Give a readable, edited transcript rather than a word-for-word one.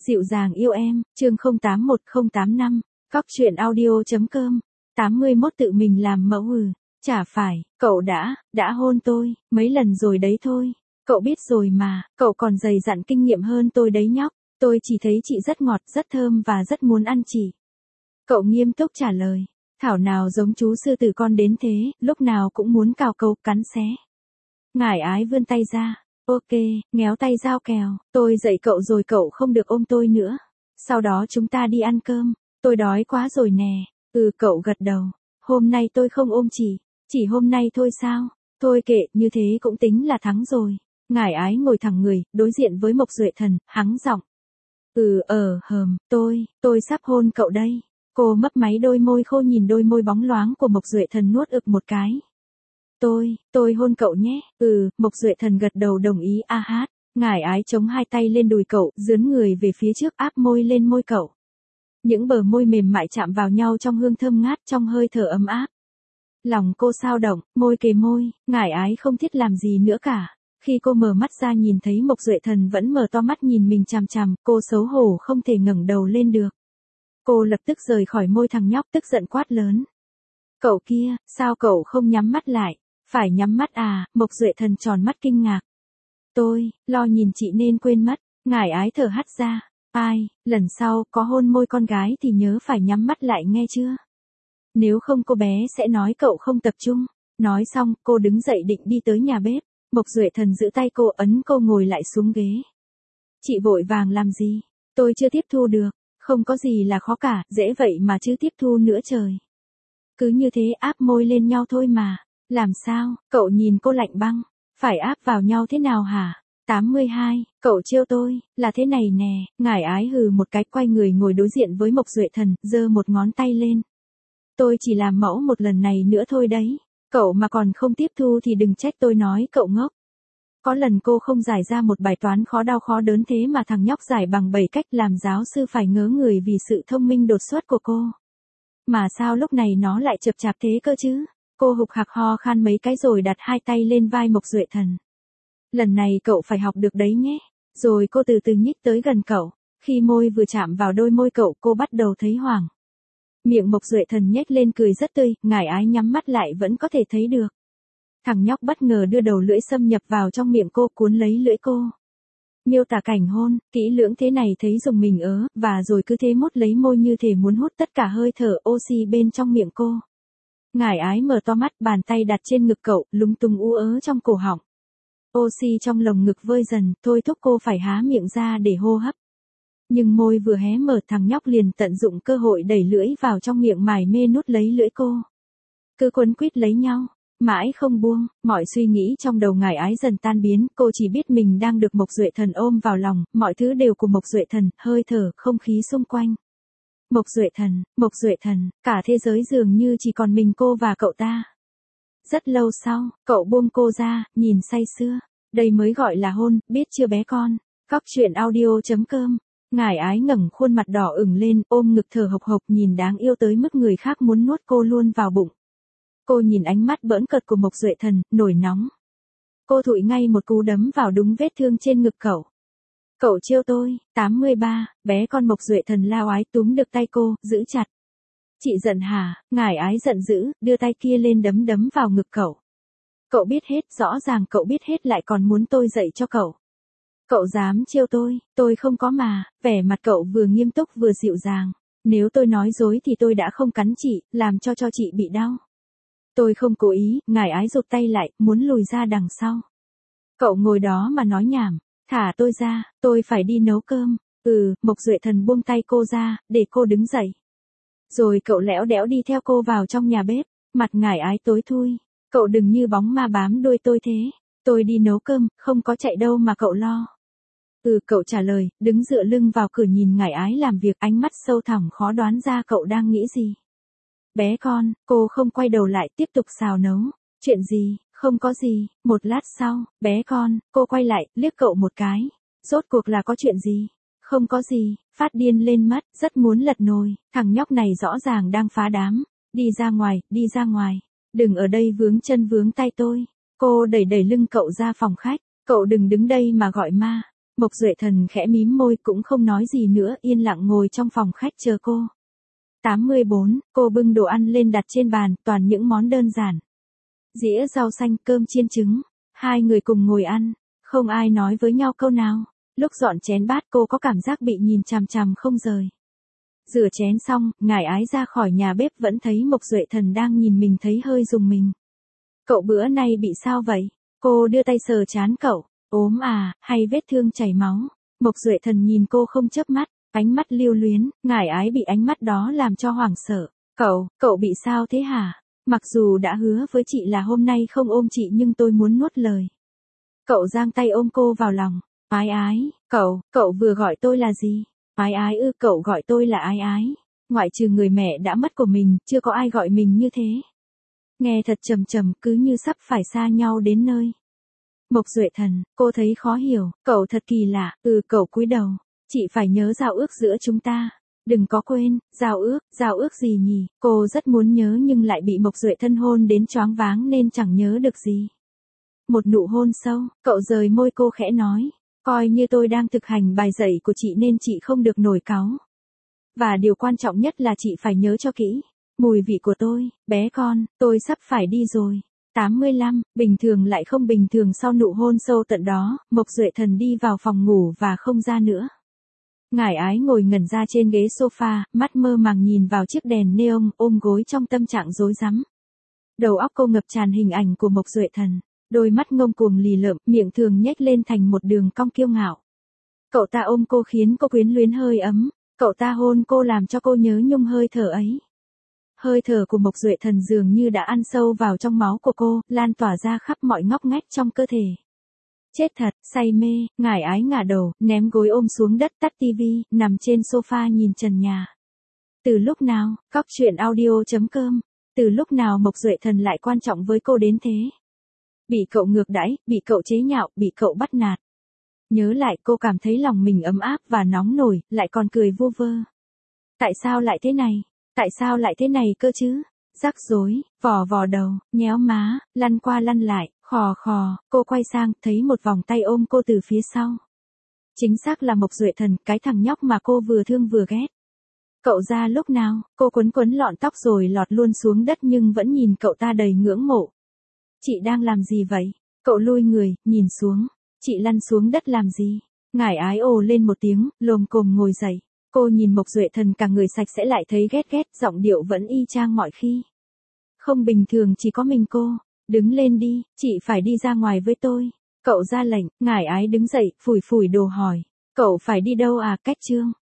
Dịu dàng yêu em, chương 081085, cóc truyện audio.com, 81 tự mình làm mẫu chả phải, cậu đã hôn tôi, mấy lần rồi đấy thôi, cậu biết rồi mà, cậu còn dày dặn kinh nghiệm hơn tôi đấy nhóc, tôi chỉ thấy chị rất ngọt, rất thơm và rất muốn ăn chị. Cậu nghiêm túc trả lời, thảo nào giống chú sư tử con đến thế, lúc nào cũng muốn cào cấu, cắn xé. Ngải ái vươn tay ra. Ok, ngéo tay giao kèo, tôi dạy cậu rồi cậu không được ôm tôi nữa. Sau đó chúng ta đi ăn cơm, tôi đói quá rồi nè. Cậu gật đầu. Hôm nay tôi không ôm chỉ hôm nay thôi sao? Thôi kệ, như thế cũng tính là thắng rồi. Ngải ái ngồi thẳng người, đối diện với Mộc Duệ Thần, hắng giọng. Tôi sắp hôn cậu đây. Cô mấp máy đôi môi khô nhìn đôi môi bóng loáng của Mộc Duệ Thần nuốt ực một cái. Tôi hôn cậu nhé. Mộc Duệ Thần gật đầu đồng ý a hát. Ngải ái chống hai tay lên đùi cậu, dướn người về phía trước áp môi lên môi cậu. Những bờ môi mềm mại chạm vào nhau trong hương thơm ngát, trong hơi thở ấm áp. Lòng cô xao động, môi kề môi, ngải ái không thiết làm gì nữa cả. Khi cô mở mắt ra nhìn thấy Mộc Duệ Thần vẫn mở to mắt nhìn mình chằm chằm, cô xấu hổ không thể ngẩng đầu lên được. Cô lập tức rời khỏi môi thằng nhóc tức giận quát lớn. Cậu kia, sao cậu không nhắm mắt lại? Phải nhắm mắt à? Mộc Duệ Thần tròn mắt kinh ngạc. Tôi, lo nhìn chị nên quên mất. Ngải ái thở hắt ra. Ai, lần sau, có hôn môi con gái thì nhớ phải nhắm mắt lại nghe chưa? Nếu không cô bé sẽ nói cậu không tập trung. Nói xong, cô đứng dậy định đi tới nhà bếp. Mộc Duệ Thần giữ tay cô ấn cô ngồi lại xuống ghế. Chị vội vàng làm gì? Tôi chưa tiếp thu được. Không có gì là khó cả, dễ vậy mà chứ tiếp thu nữa trời. Cứ như thế áp môi lên nhau thôi mà. Làm sao, cậu nhìn cô lạnh băng. Phải áp vào nhau thế nào hả? 82, cậu trêu tôi, là thế này nè. Ngải ái hừ một cái quay người ngồi đối diện với Mộc Duệ Thần, giơ một ngón tay lên. Tôi chỉ làm mẫu một lần này nữa thôi đấy. Cậu mà còn không tiếp thu thì đừng trách tôi nói cậu ngốc. Có lần cô không giải ra một bài toán khó đau khó đớn thế mà thằng nhóc giải bằng 7 cách làm giáo sư phải ngớ người vì sự thông minh đột xuất của cô. Mà sao lúc này nó lại chập chạp thế cơ chứ? Cô hục hạc ho khan mấy cái rồi đặt hai tay lên vai Mộc Duệ Thần. Lần này cậu phải học được đấy nhé. Rồi cô từ từ nhích tới gần cậu. Khi môi vừa chạm vào đôi môi cậu cô bắt đầu thấy hoảng. Miệng Mộc Duệ Thần nhếch lên cười rất tươi, ngải ái nhắm mắt lại vẫn có thể thấy được. Thằng nhóc bất ngờ đưa đầu lưỡi xâm nhập vào trong miệng cô cuốn lấy lưỡi cô. Miêu tả cảnh hôn, kỹ lưỡng thế này thấy dùng mình và rồi cứ thế mút lấy môi như thể muốn hút tất cả hơi thở oxy bên trong miệng cô. Ngải ái mở to mắt, bàn tay đặt trên ngực cậu, lúng túng trong cổ họng. Oxy trong lồng ngực vơi dần, thôi thúc cô phải há miệng ra để hô hấp. Nhưng môi vừa hé mở thằng nhóc liền tận dụng cơ hội đẩy lưỡi vào trong miệng mải mê nuốt lấy lưỡi cô. Cứ quấn quýt lấy nhau, mãi không buông, mọi suy nghĩ trong đầu ngải ái dần tan biến, cô chỉ biết mình đang được Mộc Duệ Thần ôm vào lòng, mọi thứ đều của Mộc Duệ Thần, hơi thở, không khí xung quanh. Mộc Duệ Thần, cả thế giới dường như chỉ còn mình cô và cậu ta. Rất lâu sau, cậu buông cô ra, nhìn say sưa. Đây mới gọi là hôn, biết chưa bé con? Cóc truyện audio.com. Ngải ái ngẩng khuôn mặt đỏ ửng lên, ôm ngực thở hộc hộc nhìn đáng yêu tới mức người khác muốn nuốt cô luôn vào bụng. Cô nhìn ánh mắt bỡn cợt của Mộc Duệ Thần, nổi nóng. Cô thụi ngay một cú đấm vào đúng vết thương trên ngực cậu. Cậu trêu tôi, 83, bé con. Mộc Duệ Thần lao ái túm được tay cô, giữ chặt. Chị giận hả? Ngải ái giận dữ, đưa tay kia lên đấm vào ngực cậu. Cậu biết hết, rõ ràng cậu biết hết lại còn muốn tôi dạy cho cậu. Cậu dám trêu tôi không có mà. Vẻ mặt cậu vừa nghiêm túc vừa dịu dàng. Nếu tôi nói dối thì tôi đã không cắn chị, làm cho chị bị đau. Tôi không cố ý. Ngải ái rụt tay lại, muốn lùi ra đằng sau. Cậu ngồi đó mà nói nhảm. Thả tôi ra, tôi phải đi nấu cơm. Mộc Duệ Thần buông tay cô ra, để cô đứng dậy. Rồi cậu lẽo đẽo đi theo cô vào trong nhà bếp. Mặt ngải ái tối thui. Cậu đừng như bóng ma bám đuôi tôi thế. Tôi đi nấu cơm, không có chạy đâu mà cậu lo. Cậu trả lời, đứng dựa lưng vào cửa nhìn ngải ái làm việc, ánh mắt sâu thẳm khó đoán ra cậu đang nghĩ gì. Bé con, cô không quay đầu lại tiếp tục xào nấu. Chuyện gì? Không có gì. Một lát sau, bé con, cô quay lại, liếc cậu một cái. Rốt cuộc là có chuyện gì? Không có gì, phát điên lên mất, rất muốn lật nồi. Thằng nhóc này rõ ràng đang phá đám. Đi ra ngoài. Đừng ở đây vướng chân vướng tay tôi. Cô đẩy lưng cậu ra phòng khách. Cậu đừng đứng đây mà gọi ma. Mộc Duệ Thần khẽ mím môi cũng không nói gì nữa, yên lặng ngồi trong phòng khách chờ cô. 84, cô bưng đồ ăn lên đặt trên bàn, toàn những món đơn giản. Dĩa rau xanh, cơm chiên trứng. Hai người cùng ngồi ăn, không ai nói với nhau câu nào. Lúc dọn chén bát cô có cảm giác bị nhìn chằm chằm không rời. Rửa chén xong, Ngải Ái ra khỏi nhà bếp vẫn thấy Mộc Duệ Thần đang nhìn mình thấy hơi rùng mình. Cậu bữa nay bị sao vậy? Cô đưa tay sờ trán cậu. Ốm à, hay vết thương chảy máu? Mộc Duệ Thần nhìn cô không chớp mắt, ánh mắt lưu luyến, Ngải Ái bị ánh mắt đó làm cho hoảng sợ. Cậu bị sao thế hả? Mặc dù đã hứa với chị là hôm nay không ôm chị nhưng tôi muốn nuốt lời. Cậu giang tay ôm cô vào lòng. Ái Ái, cậu vừa gọi tôi là gì? Ái Ái ư, cậu gọi tôi là Ái Ái. Ngoại trừ người mẹ đã mất của mình, chưa có ai gọi mình như thế. Nghe thật trầm trầm, cứ như sắp phải xa nhau đến nơi. Mộc Duệ Thần, cô thấy khó hiểu, cậu thật kỳ lạ, cậu cúi đầu. Chị phải nhớ giao ước giữa chúng ta. Đừng có quên, giao ước gì nhỉ? Cô rất muốn nhớ nhưng lại bị Mộc Duệ Thân hôn đến choáng váng nên chẳng nhớ được gì. Một nụ hôn sâu, cậu rời môi cô khẽ nói. Coi như tôi đang thực hành bài dạy của chị nên chị không được nổi cáu. Và điều quan trọng nhất là chị phải nhớ cho kỹ. Mùi vị của tôi, bé con, tôi sắp phải đi rồi. 85, bình thường lại không bình thường sau nụ hôn sâu tận đó, Mộc Duệ Thần đi vào phòng ngủ và không ra nữa. Ngải Ái ngồi ngẩn ra trên ghế sofa, mắt mơ màng nhìn vào chiếc đèn neon, ôm gối trong tâm trạng rối rắm. Đầu óc cô ngập tràn hình ảnh của Mộc Duệ Thần, đôi mắt ngông cuồng lì lợm, miệng thường nhếch lên thành một đường cong kiêu ngạo. Cậu ta ôm cô khiến cô quyến luyến hơi ấm, cậu ta hôn cô làm cho cô nhớ nhung hơi thở ấy. Hơi thở của Mộc Duệ Thần dường như đã ăn sâu vào trong máu của cô, lan tỏa ra khắp mọi ngóc ngách trong cơ thể. Chết thật, say mê, Ngải Ái ngả đầu, ném gối ôm xuống đất, tắt tivi, nằm trên sofa nhìn trần nhà. Từ lúc nào, Cóc Truyện Audio.com, từ lúc nào Mộc Duệ Thần lại quan trọng với cô đến thế? Bị cậu ngược đãi, bị cậu chế nhạo, bị cậu bắt nạt. Nhớ lại cô cảm thấy lòng mình ấm áp và nóng nổi, lại còn cười vu vơ. Tại sao lại thế này? Tại sao lại thế này cơ chứ? Rắc rối, vò đầu, nhéo má, lăn qua lăn lại, khò khò, cô quay sang, thấy một vòng tay ôm cô từ phía sau. Chính xác là Mộc Duệ Thần, cái thằng nhóc mà cô vừa thương vừa ghét. Cậu ra lúc nào? Cô quấn lọn tóc rồi lọt luôn xuống đất nhưng vẫn nhìn cậu ta đầy ngưỡng mộ. Chị đang làm gì vậy? Cậu lui người, nhìn xuống. Chị lăn xuống đất làm gì? Ngải Ái ồ lên một tiếng, lồm cồm ngồi dậy. Cô nhìn Mộc Duệ Thần cả người sạch sẽ lại thấy ghét, giọng điệu vẫn y chang mọi khi. Không bình thường chỉ có mình cô. Đứng lên đi, chị phải đi ra ngoài với tôi. Cậu ra lệnh, Ngải Ái đứng dậy, phủi đồ hỏi. Cậu phải đi đâu à? Cách Trương.